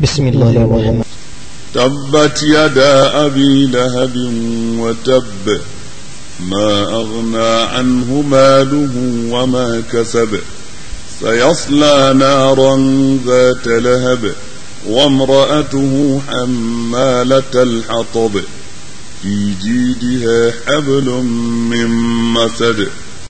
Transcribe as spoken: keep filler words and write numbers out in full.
بسم الله الرحمن الرحيم. تبت يدا أبي لهب وتب ما أغنى عنه ماله وما كسب سيصلى نارا ذات لهب وامرأته حمالة الحطب في جيدها حبل من مسد